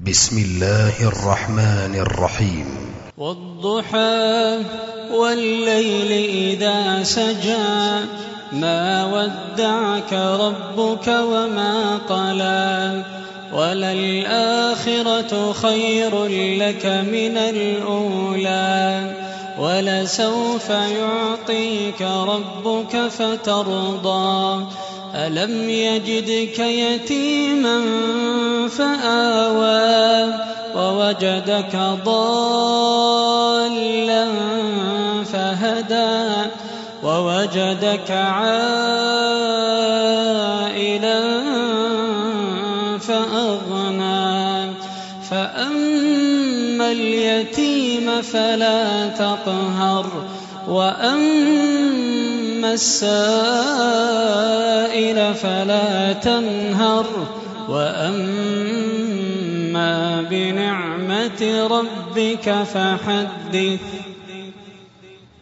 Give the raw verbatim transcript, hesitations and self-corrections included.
بسم الله الرحمن الرحيم. والضحى والليل إذا سجى ما ودعك ربك وما قلى وللآخرة خير لك من الأولى ولسوف يعطيك ربك فترضى ألم يجدك يتيما فآوى ووجدك ضالا فهدى ووجدك عائلا فأغنى فأما اليتيم فلا تقهر وأما السائل فلا تنهر وأما بنعمة ربك فحدث.